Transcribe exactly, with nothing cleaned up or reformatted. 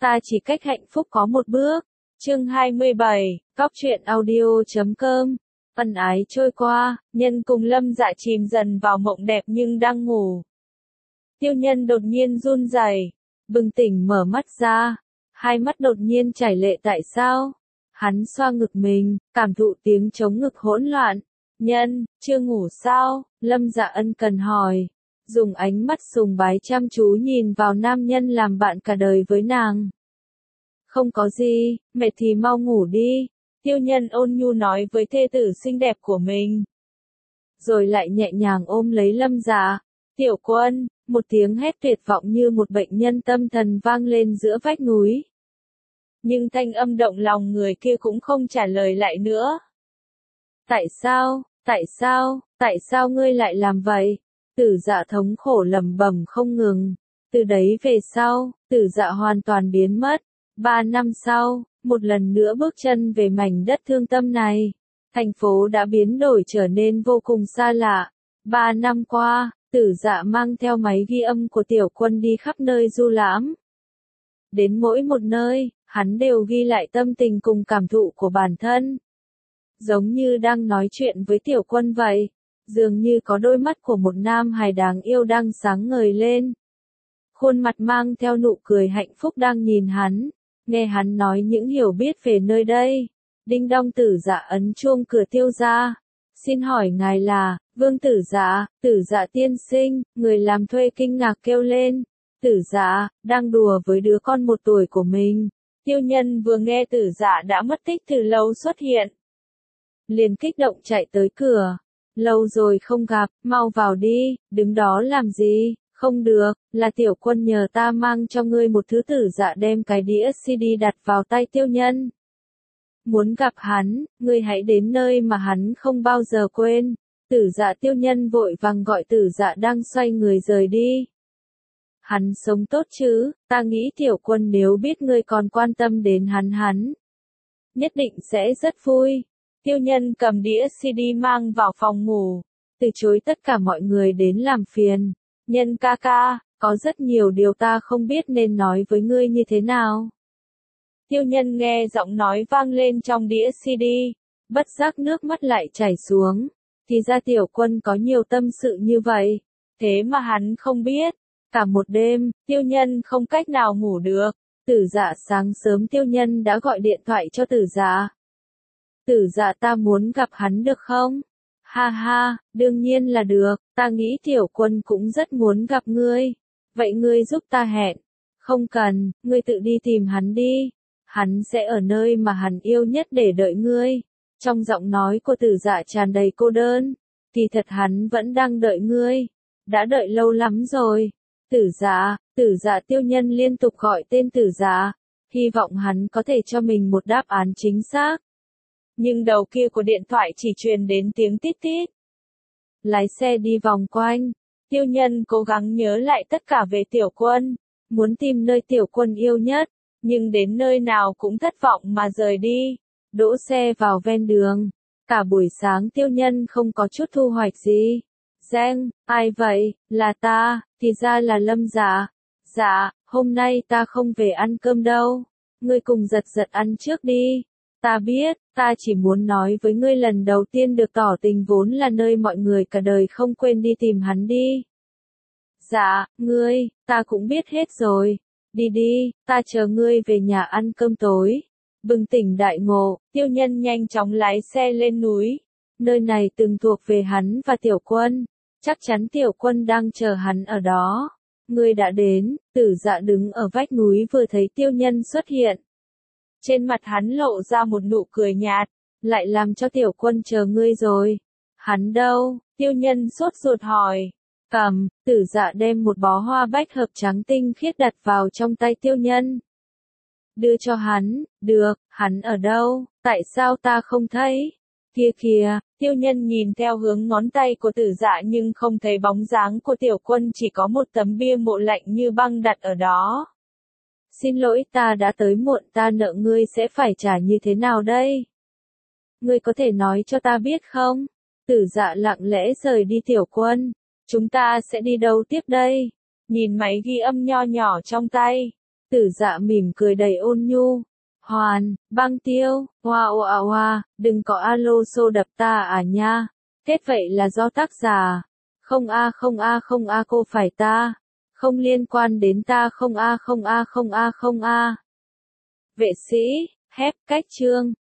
ta chỉ cách hạnh phúc có một bước. Chương hai mươi bảy, Cóc truyện audio chấm com. Ân ái trôi qua, Nhân cùng Lâm Dạ chìm dần vào mộng đẹp nhưng đang ngủ. Tiêu Nhân đột nhiên run rẩy, bừng tỉnh mở mắt ra, hai mắt đột nhiên chảy lệ. Tại sao? Hắn xoa ngực mình, cảm thụ tiếng trống ngực hỗn loạn. Nhân, chưa ngủ sao? Lâm Dạ ân cần hỏi, dùng ánh mắt sùng bái chăm chú nhìn vào nam nhân làm bạn cả đời với nàng. Không có gì, mệt thì mau ngủ đi. Tiêu Nhân ôn nhu nói với thê tử xinh đẹp của mình. Rồi lại nhẹ nhàng ôm lấy Lâm Dạ. Tiểu Quân, một tiếng hét tuyệt vọng như một bệnh nhân tâm thần vang lên giữa vách núi. Nhưng thanh âm động lòng người kia cũng không trả lời lại nữa. Tại sao, tại sao, tại sao ngươi lại làm vậy? Tử Dạ thống khổ lẩm bẩm không ngừng. Từ đấy về sau, Tử Dạ hoàn toàn biến mất. Ba năm sau, một lần nữa bước chân về mảnh đất thương tâm này. Thành phố đã biến đổi trở nên vô cùng xa lạ. Ba năm qua, Tử Dạ mang theo máy ghi âm của Tiểu Quân đi khắp nơi du lãm. Đến mỗi một nơi, hắn đều ghi lại tâm tình cùng cảm thụ của bản thân. Giống như đang nói chuyện với Tiểu Quân vậy. Dường như có đôi mắt của một nam hài đáng yêu đang sáng ngời lên. Khuôn mặt mang theo nụ cười hạnh phúc đang nhìn hắn. Nghe hắn nói những hiểu biết về nơi đây. Đinh đong. Tử Dạ ấn chuông cửa Tiêu gia. Xin hỏi ngài là, Vương Tử Dạ, Tử Dạ tiên sinh, người làm thuê kinh ngạc kêu lên. Tử Dạ, đang đùa với đứa con một tuổi của mình. Tiêu Nhân vừa nghe Tử Dạ đã mất tích từ lâu xuất hiện. Liền kích động chạy tới cửa. Lâu rồi không gặp, mau vào đi, đứng đó làm gì? Không được, là Tiểu Quân nhờ ta mang cho ngươi một thứ. Tử Dạ đem cái đĩa xê đê đặt vào tay Tiêu Nhân. Muốn gặp hắn, ngươi hãy đến nơi mà hắn không bao giờ quên. Tử Dạ. Tiêu Nhân vội vàng gọi Tử Dạ đang xoay người rời đi. Hắn sống tốt chứ? Ta nghĩ Tiểu Quân nếu biết ngươi còn quan tâm đến hắn hắn nhất định sẽ rất vui. Tiêu Nhân cầm đĩa xê đê mang vào phòng ngủ, từ chối tất cả mọi người đến làm phiền. Nhân ca ca, có rất nhiều điều ta không biết nên nói với ngươi như thế nào. Tiêu Nhân nghe giọng nói vang lên trong đĩa xê đê, bất giác nước mắt lại chảy xuống. Thì ra Tiểu Quân có nhiều tâm sự như vậy, thế mà hắn không biết. Cả một đêm, Tiêu Nhân không cách nào ngủ được. Tử Dạ. Sáng sớm Tiêu Nhân đã gọi điện thoại cho Tử Dạ. Tử Dạ, ta muốn gặp hắn được không? Ha ha, đương nhiên là được, ta nghĩ Tiểu Quân cũng rất muốn gặp ngươi. Vậy ngươi giúp ta hẹn. Không cần, ngươi tự đi tìm hắn đi. Hắn sẽ ở nơi mà hắn yêu nhất để đợi ngươi. Trong giọng nói của Tử Dạ tràn đầy cô đơn. Kỳ thật hắn vẫn đang đợi ngươi. Đã đợi lâu lắm rồi. Tử Dạ, Tử Dạ. Tiêu Nhân liên tục gọi tên Tử Dạ. Hy vọng hắn có thể cho mình một đáp án chính xác. Nhưng đầu kia của điện thoại chỉ truyền đến tiếng tít tít. Lái xe đi vòng quanh. Tiêu Nhân cố gắng nhớ lại tất cả về Tiểu Quân. Muốn tìm nơi Tiểu Quân yêu nhất. Nhưng đến nơi nào cũng thất vọng mà rời đi. Đỗ xe vào ven đường. Cả buổi sáng Tiêu Nhân không có chút thu hoạch gì. Giang, ai vậy? Là ta, thì ra là Lâm Dạ. Dạ, hôm nay ta không về ăn cơm đâu. Ngươi cùng Giật Giật ăn trước đi. Ta biết, ta chỉ muốn nói với ngươi lần đầu tiên được tỏ tình vốn là nơi mọi người cả đời không quên đi tìm hắn đi. Dạ, ngươi, ta cũng biết hết rồi. Đi đi, ta chờ ngươi về nhà ăn cơm tối. Bừng tỉnh đại ngộ, Tiêu Nhân nhanh chóng lái xe lên núi. Nơi này từng thuộc về hắn và Tiểu Quân. Chắc chắn Tiểu Quân đang chờ hắn ở đó. Ngươi đã đến. Tử Dạ đứng ở vách núi vừa thấy Tiêu Nhân xuất hiện. Trên mặt hắn lộ ra một nụ cười nhạt. Lại làm cho Tiểu Quân chờ ngươi rồi. Hắn đâu? Tiêu Nhân sốt ruột hỏi. Cầm. Tử Dạ đem một bó hoa bách hợp trắng tinh khiết đặt vào trong tay Tiêu Nhân. Đưa cho hắn. Được. Hắn ở đâu? Tại sao ta không thấy? Kia kìa. Tiêu Nhân nhìn theo hướng ngón tay của Tử Dạ nhưng không thấy bóng dáng của Tiểu Quân, chỉ có một tấm bia mộ lạnh như băng đặt ở đó. Xin lỗi, ta đã tới muộn, ta nợ ngươi sẽ phải trả như thế nào đây? Ngươi có thể nói cho ta biết không? Tử Dạ lặng lẽ rời đi. Tiểu Quân, chúng ta sẽ đi đâu tiếp đây? Nhìn máy ghi âm nho nhỏ trong tay, Tử Dạ mỉm cười đầy ôn nhu. Hoàn, băng tiêu, hoa hoa hoa, đừng có alo xô đập ta à nha. Kết vậy là do tác giả. Không a không a không a cô phải ta. Không liên quan đến ta không a không a không a không a. Vệ sĩ, hép cách chương.